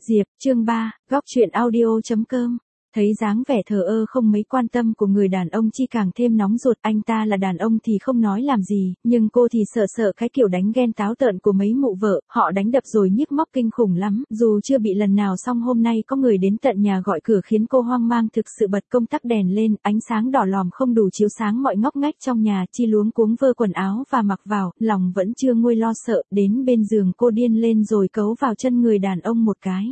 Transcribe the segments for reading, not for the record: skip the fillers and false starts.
Diệp, chương 3, góc truyện audio.com. Thấy dáng vẻ thờ ơ không mấy quan tâm của người đàn ông Chi càng thêm nóng ruột. Anh ta là đàn ông thì không nói làm gì, nhưng cô thì sợ cái kiểu đánh ghen táo tợn của mấy mụ vợ. Họ đánh đập rồi nhức móc kinh khủng lắm. Dù chưa bị lần nào xong hôm nay có người đến tận nhà gọi cửa khiến cô hoang mang thực sự. Bật công tắc đèn lên, ánh sáng đỏ lòm không đủ chiếu sáng mọi ngóc ngách trong nhà. Chi luống cuống vơ quần áo và mặc vào, lòng vẫn chưa nguôi lo sợ. Đến bên giường cô điên lên rồi cấu vào chân người đàn ông một cái.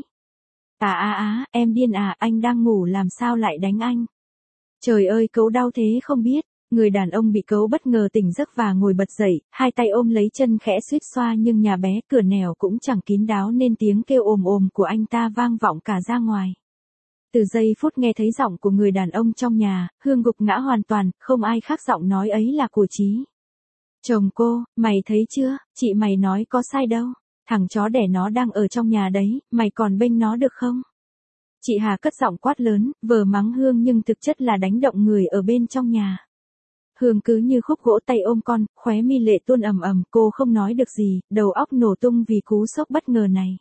Em điên à, anh đang ngủ làm sao lại đánh anh? Trời ơi, cấu đau thế không biết. Người đàn ông bị cấu bất ngờ tỉnh giấc và ngồi bật dậy, hai tay ôm lấy chân khẽ suýt xoa, nhưng nhà bé cửa nẻo cũng chẳng kín đáo nên tiếng kêu ồm ồm của anh ta vang vọng cả ra ngoài. Từ giây phút nghe thấy giọng của người đàn ông trong nhà, Hương gục ngã hoàn toàn, không ai khác giọng nói ấy là của Chí. Chồng cô, mày thấy chưa, chị mày nói có sai đâu. Thằng chó đẻ nó đang ở trong nhà đấy, mày còn bênh nó được không? Chị Hà cất giọng quát lớn, vờ mắng Hương nhưng thực chất là đánh động người ở bên trong nhà. Hương cứ như khúc gỗ tay ôm con, khóe mi lệ tuôn ầm ầm, cô không nói được gì, đầu óc nổ tung vì cú sốc bất ngờ này.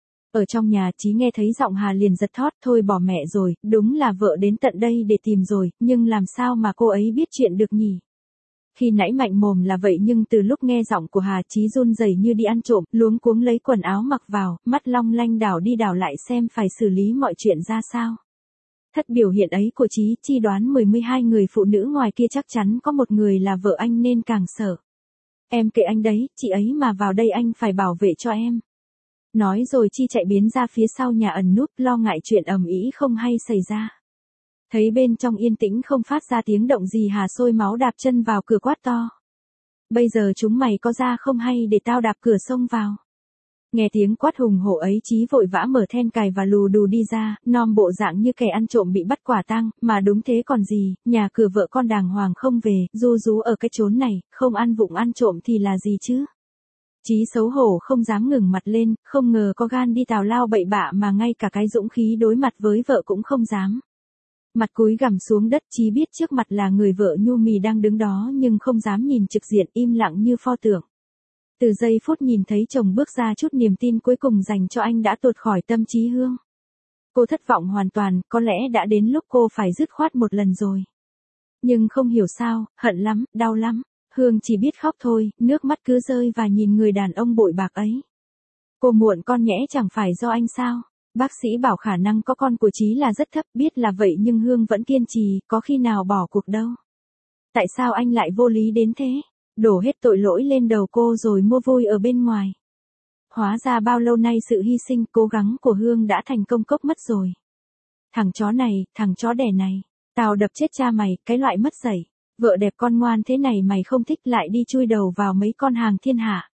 Ở trong nhà Chí nghe thấy giọng Hà liền giật thót, thôi bỏ mẹ rồi, đúng là vợ đến tận đây để tìm rồi, nhưng làm sao mà cô ấy biết chuyện được nhỉ? Khi nãy mạnh mồm là vậy nhưng từ lúc nghe giọng của Hà, Chí run rẩy như đi ăn trộm, luống cuống lấy quần áo mặc vào, mắt long lanh đảo đi đảo lại xem phải xử lý mọi chuyện ra sao. Thất biểu hiện ấy của Chí, Chi đoán 12 người phụ nữ ngoài kia chắc chắn có một người là vợ anh nên càng sợ. Em kệ anh đấy, chị ấy mà vào đây anh phải bảo vệ cho em. Nói rồi Chi chạy biến ra phía sau nhà ẩn núp, lo ngại chuyện ầm ĩ không hay xảy ra. Thấy bên trong yên tĩnh không phát ra tiếng động gì, Hà sôi máu đạp chân vào cửa quát to. Bây giờ chúng mày có ra không hay để tao đạp cửa xông vào. Nghe tiếng quát hùng hổ ấy, Chí vội vã mở then cài và lù đù đi ra, nom bộ dạng như kẻ ăn trộm bị bắt quả tang, mà đúng thế còn gì, nhà cửa vợ con đàng hoàng không về, ru rú ở cái chốn này, không ăn vụng ăn trộm thì là gì chứ. Chí xấu hổ không dám ngừng mặt lên, không ngờ có gan đi tào lao bậy bạ mà ngay cả cái dũng khí đối mặt với vợ cũng không dám. Mặt cúi gằm xuống đất, Chí biết trước mặt là người vợ nhu mì đang đứng đó nhưng không dám nhìn trực diện, im lặng như pho tượng. Từ giây phút nhìn thấy chồng bước ra, chút niềm tin cuối cùng dành cho anh đã tuột khỏi tâm trí Hương. Cô thất vọng hoàn toàn, có lẽ đã đến lúc cô phải dứt khoát một lần rồi. Nhưng không hiểu sao, hận lắm, đau lắm, Hương chỉ biết khóc thôi, nước mắt cứ rơi và nhìn người đàn ông bội bạc ấy. Cô muộn con nhẽ chẳng phải do anh sao? Bác sĩ bảo khả năng có con của Chí là rất thấp, biết là vậy nhưng Hương vẫn kiên trì, có khi nào bỏ cuộc đâu. Tại sao anh lại vô lý đến thế? Đổ hết tội lỗi lên đầu cô rồi mua vui ở bên ngoài. Hóa ra bao lâu nay sự hy sinh, cố gắng của Hương đã thành công cốc mất rồi. Thằng chó này, thằng chó đẻ này, tao đập chết cha mày, cái loại mất dạy. Vợ đẹp con ngoan thế này mày không thích lại đi chui đầu vào mấy con hàng thiên hạ.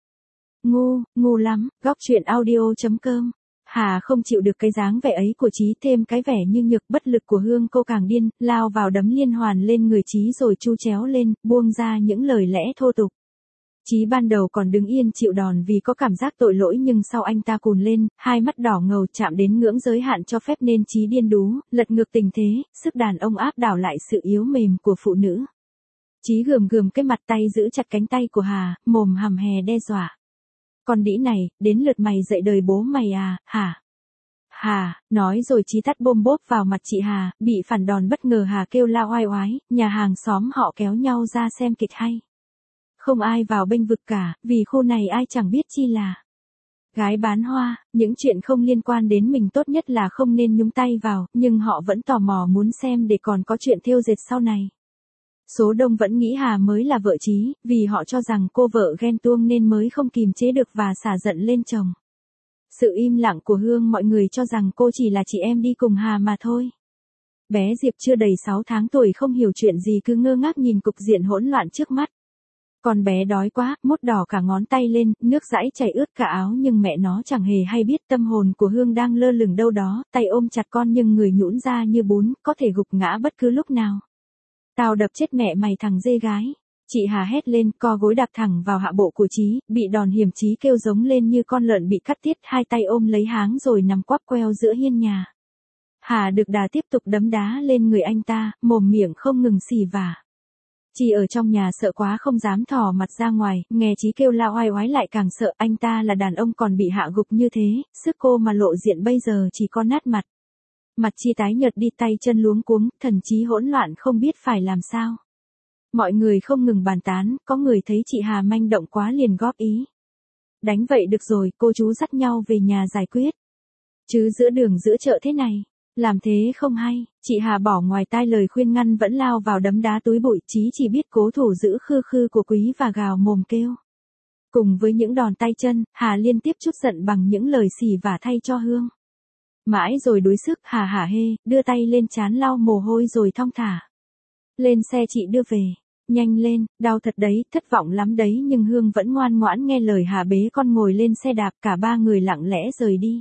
Ngu lắm, góc truyện audio.com. Hà không chịu được cái dáng vẻ ấy của Chí, thêm cái vẻ như nhược bất lực của Hương, cô càng điên, lao vào đấm liên hoàn lên người Chí rồi chu chéo lên, buông ra những lời lẽ thô tục. Chí ban đầu còn đứng yên chịu đòn vì có cảm giác tội lỗi nhưng sau anh ta cùn lên, hai mắt đỏ ngầu chạm đến ngưỡng giới hạn cho phép nên Chí điên đú, lật ngược tình thế, sức đàn ông áp đảo lại sự yếu mềm của phụ nữ. Chí gườm cái mặt, tay giữ chặt cánh tay của Hà, mồm hằm hè đe dọa. Con đĩ này, đến lượt mày dạy đời bố mày à, hả? Hà, nói rồi Chí tát bôm bốp vào mặt chị Hà, bị phản đòn bất ngờ Hà kêu la oai oái, nhà hàng xóm họ kéo nhau ra xem kịch hay. Không ai vào bênh vực cả, vì khu này ai chẳng biết chi là gái bán hoa, những chuyện không liên quan đến mình tốt nhất là không nên nhúng tay vào, nhưng họ vẫn tò mò muốn xem để còn có chuyện thêu dệt sau này. Số đông vẫn nghĩ Hà mới là vợ Chí, vì họ cho rằng cô vợ ghen tuông nên mới không kìm chế được và xả giận lên chồng. Sự im lặng của Hương, mọi người cho rằng cô chỉ là chị em đi cùng Hà mà thôi. Bé Diệp chưa đầy 6 tháng tuổi không hiểu chuyện gì cứ ngơ ngác nhìn cục diện hỗn loạn trước mắt. Con bé đói quá, mốt đỏ cả ngón tay lên, nước dãi chảy ướt cả áo nhưng mẹ nó chẳng hề hay biết tâm hồn của Hương đang lơ lửng đâu đó, tay ôm chặt con nhưng người nhũn ra như bún, có thể gục ngã bất cứ lúc nào. Tao đập chết mẹ mày thằng dê gái. Chị Hà hét lên, co gối đạp thẳng vào hạ bộ của Chí, bị đòn hiểm Chí kêu giống lên như con lợn bị cắt tiết, hai tay ôm lấy háng rồi nằm quắp queo giữa hiên nhà. Hà được đà tiếp tục đấm đá lên người anh ta, mồm miệng không ngừng xì vả. Chi ở trong nhà sợ quá không dám thò mặt ra ngoài, nghe Chí kêu la oai oái lại càng sợ, anh ta là đàn ông còn bị hạ gục như thế, sức cô mà lộ diện bây giờ chỉ có nát mặt. Mặt Chi tái nhợt đi, tay chân luống cuống, thần trí hỗn loạn không biết phải làm sao. Mọi người không ngừng bàn tán, có người thấy chị Hà manh động quá liền góp ý. Đánh vậy được rồi, cô chú dắt nhau về nhà giải quyết. Chứ giữa đường giữa chợ thế này, làm thế không hay. Chị Hà bỏ ngoài tai lời khuyên ngăn vẫn lao vào đấm đá túi bụi, Chí chỉ biết cố thủ giữ khư khư của Quý và gào mồm kêu. Cùng với những đòn tay chân, Hà liên tiếp trút giận bằng những lời xỉ vả thay cho Hương. Mãi rồi đuối sức, Hà hả hê, đưa tay lên trán lau mồ hôi rồi thong thả. Lên xe chị đưa về. Nhanh lên, đau thật đấy, thất vọng lắm đấy, nhưng Hương vẫn ngoan ngoãn nghe lời Hà bế con ngồi lên xe đạp, cả ba người lặng lẽ rời đi.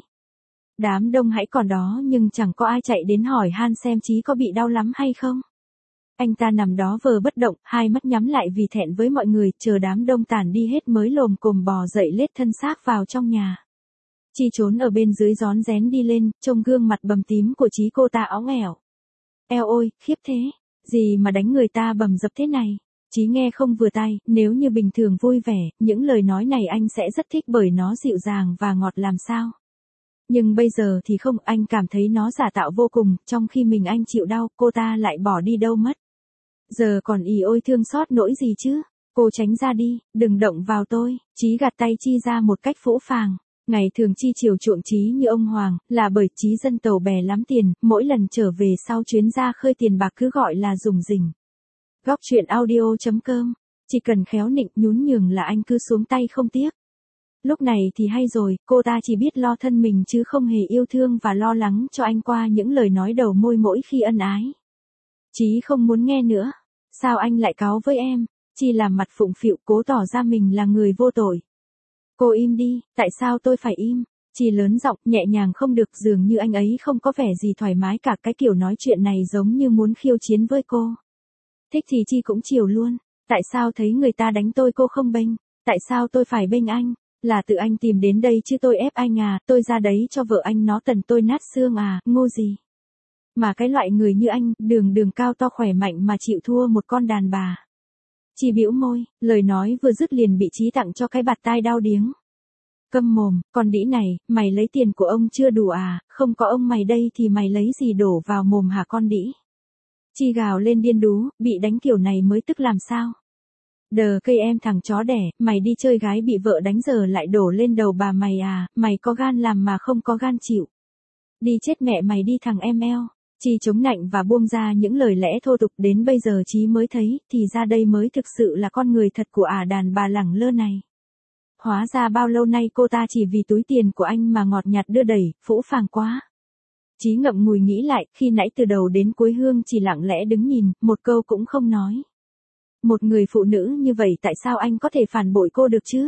Đám đông hãy còn đó nhưng chẳng có ai chạy đến hỏi han xem Chí có bị đau lắm hay không. Anh ta nằm đó vờ bất động, hai mắt nhắm lại vì thẹn với mọi người, chờ đám đông tản đi hết mới lồm cồm bò dậy lết thân xác vào trong nhà. Chi trốn ở bên dưới rón rén đi lên, trông gương mặt bầm tím của Chí cô ta óng ẻo. Eo ôi, khiếp thế, gì mà đánh người ta bầm dập thế này. Chí nghe không vừa tai, nếu như bình thường vui vẻ, những lời nói này anh sẽ rất thích bởi nó dịu dàng và ngọt làm sao. Nhưng bây giờ thì không, anh cảm thấy nó giả tạo vô cùng, trong khi mình anh chịu đau, cô ta lại bỏ đi đâu mất. Giờ còn ì ôi thương xót nỗi gì chứ, cô tránh ra đi, đừng động vào tôi. Chí gạt tay Chi ra một cách phũ phàng. Ngày thường Chi chiều chuộng Chí như ông Hoàng, là bởi Chí dân tàu bè lắm tiền, mỗi lần trở về sau chuyến ra khơi tiền bạc cứ gọi là rủng rỉnh. Góc truyện audio.com, chỉ cần khéo nịnh nhún nhường là anh cứ xuống tay không tiếc. Lúc này thì hay rồi, cô ta chỉ biết lo thân mình chứ không hề yêu thương và lo lắng cho anh qua những lời nói đầu môi mỗi khi ân ái. Chí không muốn nghe nữa. Sao anh lại cáu với em? Chi làm mặt phụng phịu cố tỏ ra mình là người vô tội. Cô im đi, tại sao tôi phải im? Chi lớn giọng, nhẹ nhàng không được, dường như anh ấy không có vẻ gì thoải mái cả, cái kiểu nói chuyện này giống như muốn khiêu chiến với cô. Thích thì Chi cũng chiều luôn. Tại sao thấy người ta đánh tôi cô không bênh? Tại sao tôi phải bênh anh? Là tự anh tìm đến đây chứ tôi ép anh à, tôi ra đấy cho vợ anh nó tần tôi nát xương à, ngu gì. Mà cái loại người như anh, đường cao to khỏe mạnh mà chịu thua một con đàn bà. Chi bĩu môi, lời nói vừa dứt liền bị Chí tặng cho cái bạt tai đau điếng. Câm mồm, con đĩ này, mày lấy tiền của ông chưa đủ à, không có ông mày đây thì mày lấy gì đổ vào mồm hả con đĩ. Chi gào lên điên đú, bị đánh kiểu này mới tức làm sao. Đờ cây em thằng chó đẻ, mày đi chơi gái bị vợ đánh giờ lại đổ lên đầu bà mày à, mày có gan làm mà không có gan chịu. Đi chết mẹ mày đi thằng em eo. Chi chống nạnh và buông ra những lời lẽ thô tục, đến bây giờ Chí mới thấy, thì ra đây mới thực sự là con người thật của đàn bà lẳng lơ này. Hóa ra bao lâu nay cô ta chỉ vì túi tiền của anh mà ngọt nhạt đưa đẩy, phũ phàng quá. Chí ngậm ngùi nghĩ lại, khi nãy từ đầu đến cuối Hương chỉ lặng lẽ đứng nhìn, một câu cũng không nói. Một người phụ nữ như vậy tại sao anh có thể phản bội cô được chứ?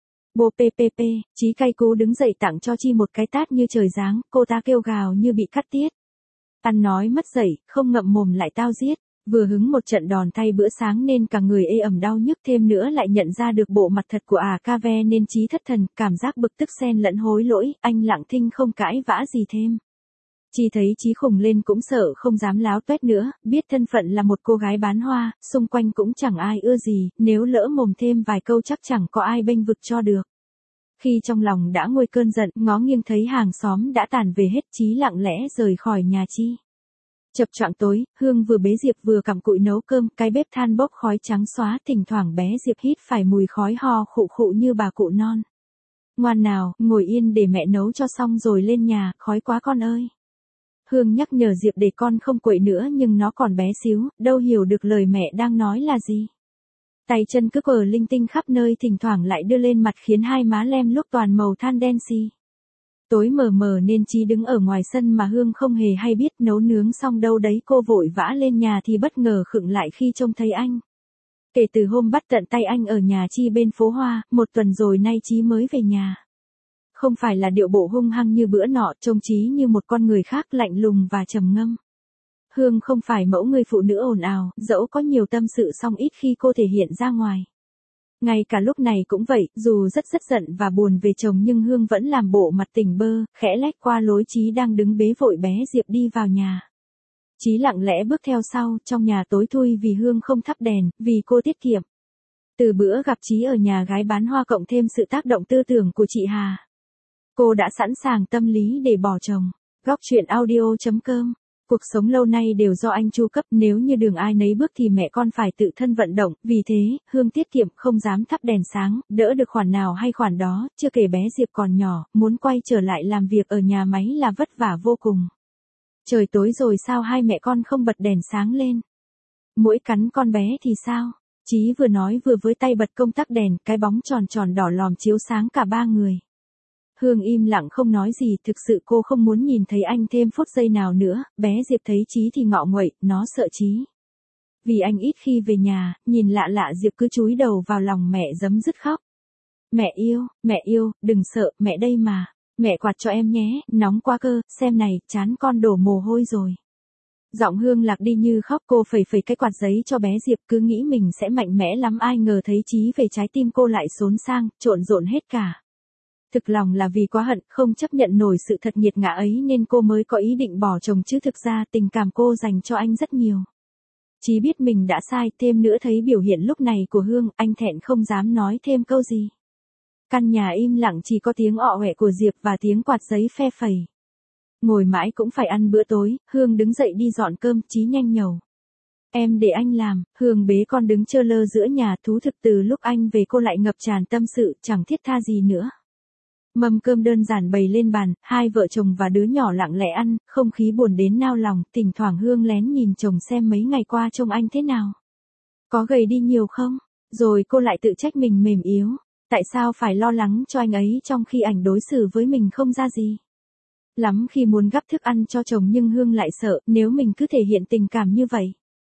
Bồ ppp, Chí cay cú đứng dậy tặng cho Chi một cái tát như trời giáng, cô ta kêu gào như bị cắt tiết. Ăn nói mất dạy, không ngậm mồm lại tao giết. Vừa hứng một trận đòn thay bữa sáng nên cả người ê ẩm đau nhức, thêm nữa lại nhận ra được bộ mặt thật của Cave nên Chí thất thần, cảm giác bực tức xen lẫn hối lỗi, anh lặng thinh không cãi vã gì thêm. Chi thấy Chí khùng lên cũng sợ không dám láo toét nữa, biết thân phận là một cô gái bán hoa, xung quanh cũng chẳng ai ưa gì, nếu lỡ mồm thêm vài câu chắc chẳng có ai bênh vực cho được. Khi trong lòng đã nguôi cơn giận, ngó nghiêng thấy hàng xóm đã tản về hết, Chí lặng lẽ rời khỏi nhà Chi. Chập choạng tối, Hương vừa bế Diệp vừa cặm cụi nấu cơm, cái bếp than bốc khói trắng xóa, thỉnh thoảng bé Diệp hít phải mùi khói ho khụ khụ như bà cụ non. Ngoan nào, ngồi yên để mẹ nấu cho xong rồi lên nhà, khói quá con ơi. Hương nhắc nhở Diệp để con không quậy nữa nhưng nó còn bé xíu, đâu hiểu được lời mẹ đang nói là gì. Tay chân cứ quờ linh tinh khắp nơi, thỉnh thoảng lại đưa lên mặt khiến hai má lem luốc toàn màu than đen xì. Tối mờ mờ nên Chí đứng ở ngoài sân mà Hương không hề hay biết, nấu nướng xong đâu đấy cô vội vã lên nhà thì bất ngờ khựng lại khi trông thấy anh. Kể từ hôm bắt tận tay anh ở nhà Chi bên phố Hoa, một tuần rồi nay Chí mới về nhà. Không phải là điệu bộ hung hăng như bữa nọ, trông Chí như một con người khác, lạnh lùng và trầm ngâm. Hương không phải mẫu người phụ nữ ồn ào, dẫu có nhiều tâm sự song ít khi cô thể hiện ra ngoài. Ngay cả lúc này cũng vậy, dù rất giận và buồn về chồng nhưng Hương vẫn làm bộ mặt tỉnh bơ, khẽ lách qua lối Chí đang đứng bế vội bé Diệp đi vào nhà. Chí lặng lẽ bước theo sau, trong nhà tối thui vì Hương không thắp đèn, vì cô tiết kiệm. Từ bữa gặp Chí ở nhà gái bán hoa cộng thêm sự tác động tư tưởng của chị Hà, cô đã sẵn sàng tâm lý để bỏ chồng. Góc chuyện audio.com. Cuộc sống lâu nay đều do anh chu cấp, nếu như đường ai nấy bước thì mẹ con phải tự thân vận động, vì thế, Hương tiết kiệm không dám thắp đèn sáng, đỡ được khoản nào hay khoản đó, chưa kể bé Diệp còn nhỏ, muốn quay trở lại làm việc ở nhà máy là vất vả vô cùng. Trời tối rồi sao hai mẹ con không bật đèn sáng lên? Muỗi cắn con bé thì sao? Chí vừa nói vừa với tay bật công tắc đèn, cái bóng tròn tròn đỏ lòm chiếu sáng cả ba người. Hương im lặng không nói gì, thực sự cô không muốn nhìn thấy anh thêm phút giây nào nữa. Bé Diệp thấy Chí thì ngọ nguậy, nó sợ Chí. Vì anh ít khi về nhà, nhìn lạ lạ Diệp cứ chúi đầu vào lòng mẹ giấm dứt khóc. Mẹ yêu, đừng sợ, mẹ đây mà. Mẹ quạt cho em nhé, nóng quá cơ, xem này, trán con đổ mồ hôi rồi. Giọng Hương lạc đi như khóc, cô phẩy phẩy cái quạt giấy cho bé Diệp, cứ nghĩ mình sẽ mạnh mẽ lắm, ai ngờ thấy Chí về trái tim cô lại xốn sang, trộn rộn hết cả. Thực lòng là vì quá hận, không chấp nhận nổi sự thật nghiệt ngã ấy nên cô mới có ý định bỏ chồng, chứ thực ra tình cảm cô dành cho anh rất nhiều. Chí biết mình đã sai, thêm nữa thấy biểu hiện lúc này của Hương, anh thẹn không dám nói thêm câu gì. Căn nhà im lặng, chỉ có tiếng ọ ọe của Diệp và tiếng quạt giấy phe phẩy. Ngồi mãi cũng phải ăn bữa tối, Hương đứng dậy đi dọn cơm, Chí nhanh nhẩu. Em để anh làm. Hương bế con đứng chơ lơ giữa nhà, thú thực từ lúc anh về cô lại ngập tràn tâm sự, chẳng thiết tha gì nữa. Mâm cơm đơn giản bày lên bàn, hai vợ chồng và đứa nhỏ lặng lẽ ăn, không khí buồn đến nao lòng, thỉnh thoảng Hương lén nhìn chồng xem mấy ngày qua trông anh thế nào. Có gầy đi nhiều không? Rồi cô lại tự trách mình mềm yếu. Tại sao phải lo lắng cho anh ấy trong khi ảnh đối xử với mình không ra gì? Lắm khi muốn gắp thức ăn cho chồng nhưng Hương lại sợ, nếu mình cứ thể hiện tình cảm như vậy,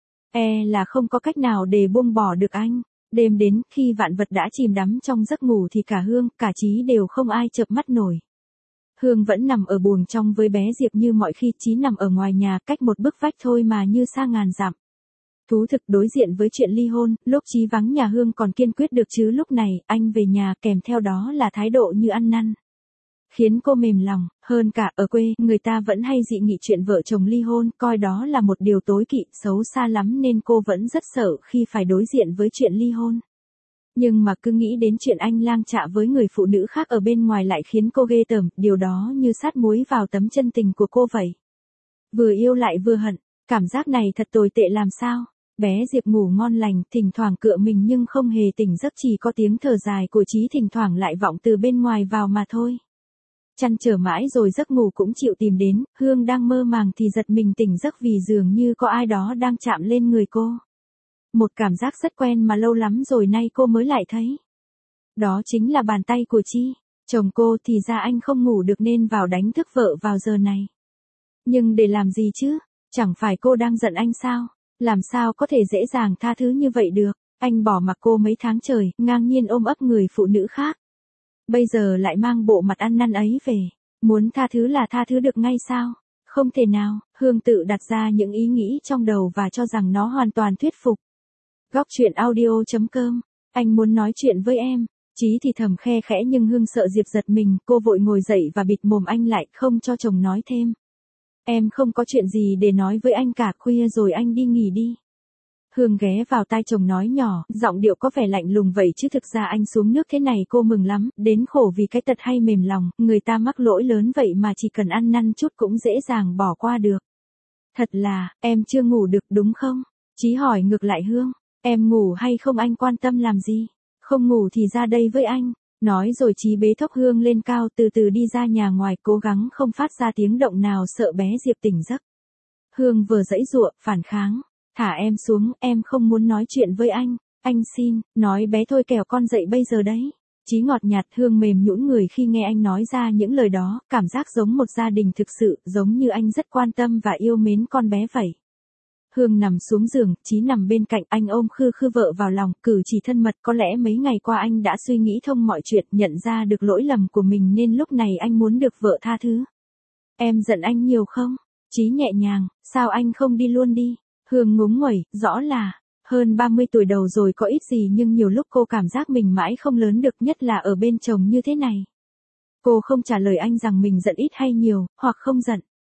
là không có cách nào để buông bỏ được anh. Đêm đến, khi vạn vật đã chìm đắm trong giấc ngủ thì cả Hương, cả Chí đều không ai chợp mắt nổi. Hương vẫn nằm ở buồng trong với bé Diệp như mọi khi, Chí nằm ở ngoài nhà, cách một bức vách thôi mà như xa ngàn dặm. Thú thực đối diện với chuyện ly hôn, lúc Chí vắng nhà Hương còn kiên quyết được, chứ lúc này, anh về nhà kèm theo đó là thái độ như ăn năn. Khiến cô mềm lòng, hơn cả ở quê, người ta vẫn hay dị nghị chuyện vợ chồng ly hôn, coi đó là một điều tối kỵ, xấu xa lắm nên cô vẫn rất sợ khi phải đối diện với chuyện ly hôn. Nhưng mà cứ nghĩ đến chuyện anh lang chạ với người phụ nữ khác ở bên ngoài lại khiến cô ghê tởm, điều đó như sát muối vào tấm chân tình của cô vậy. Vừa yêu lại vừa hận, cảm giác này thật tồi tệ làm sao. Bé Diệp ngủ ngon lành, thỉnh thoảng cựa mình nhưng không hề tỉnh giấc, chỉ có tiếng thở dài của Chí thỉnh thoảng lại vọng từ bên ngoài vào mà thôi. Chăn trở mãi rồi giấc ngủ cũng chịu tìm đến, Hương đang mơ màng thì giật mình tỉnh giấc vì dường như có ai đó đang chạm lên người cô. Một cảm giác rất quen mà lâu lắm rồi nay cô mới lại thấy. Đó chính là bàn tay của Chi, chồng cô. Thì ra anh không ngủ được nên vào đánh thức vợ vào giờ này. Nhưng để làm gì chứ? Chẳng phải cô đang giận anh sao? Làm sao có thể dễ dàng tha thứ như vậy được? Anh bỏ mặc cô mấy tháng trời, ngang nhiên ôm ấp người phụ nữ khác. Bây giờ lại mang bộ mặt ăn năn ấy về. Muốn tha thứ là tha thứ được ngay sao? Không thể nào. Hương tự đặt ra những ý nghĩ trong đầu và cho rằng nó hoàn toàn thuyết phục. Góc chuyện audio.com. Anh muốn nói chuyện với em. Chí thì thầm khe khẽ nhưng Hương sợ Diệp giật mình, cô vội ngồi dậy và bịt mồm anh lại, không cho chồng nói thêm. Em không có chuyện gì để nói với anh cả, khuya rồi anh đi nghỉ đi. Hương ghé vào tai chồng nói nhỏ, giọng điệu có vẻ lạnh lùng vậy chứ thực ra anh xuống nước thế này cô mừng lắm, đến khổ vì cái tật hay mềm lòng, người ta mắc lỗi lớn vậy mà chỉ cần ăn năn chút cũng dễ dàng bỏ qua được. Thật là, em chưa ngủ được đúng không? Chí hỏi ngược lại Hương, em ngủ hay không anh quan tâm làm gì? Không ngủ thì ra đây với anh. Nói rồi Chí bế thốc Hương lên cao, từ từ đi ra nhà ngoài, cố gắng không phát ra tiếng động nào sợ bé Diệp tỉnh giấc. Hương vừa giãy giụa, phản kháng. Thả em xuống, em không muốn nói chuyện với anh xin, nói bé thôi kẻo con dậy bây giờ đấy. Chí ngọt nhạt. Hương mềm nhũn người khi nghe anh nói ra những lời đó, cảm giác giống một gia đình thực sự, giống như anh rất quan tâm và yêu mến con bé vậy. Hương nằm xuống giường, Chí nằm bên cạnh, anh ôm khư khư vợ vào lòng, cử chỉ thân mật. Có lẽ mấy ngày qua anh đã suy nghĩ thông mọi chuyện, nhận ra được lỗi lầm của mình nên lúc này anh muốn được vợ tha thứ. Em giận anh nhiều không? Chí nhẹ nhàng, sao anh không đi luôn đi? Hương ngúng nguẩy, rõ là, hơn 30 tuổi đầu rồi có ít gì nhưng nhiều lúc cô cảm giác mình mãi không lớn được, nhất là ở bên chồng như thế này. Cô không trả lời anh rằng mình giận ít hay nhiều, hoặc không giận.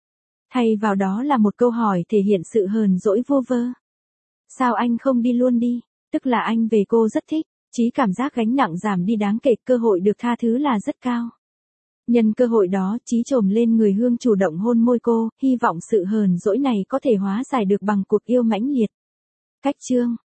Thay vào đó là một câu hỏi thể hiện sự hờn dỗi vô vơ. Sao anh không đi luôn đi? Tức là anh về cô rất thích, Chí cảm giác gánh nặng giảm đi đáng kể, cơ hội được tha thứ là rất cao. Nhân cơ hội đó, Chí chồm lên người Hương chủ động hôn môi cô, hy vọng sự hờn dỗi này có thể hóa giải được bằng cuộc yêu mãnh liệt. Cách chương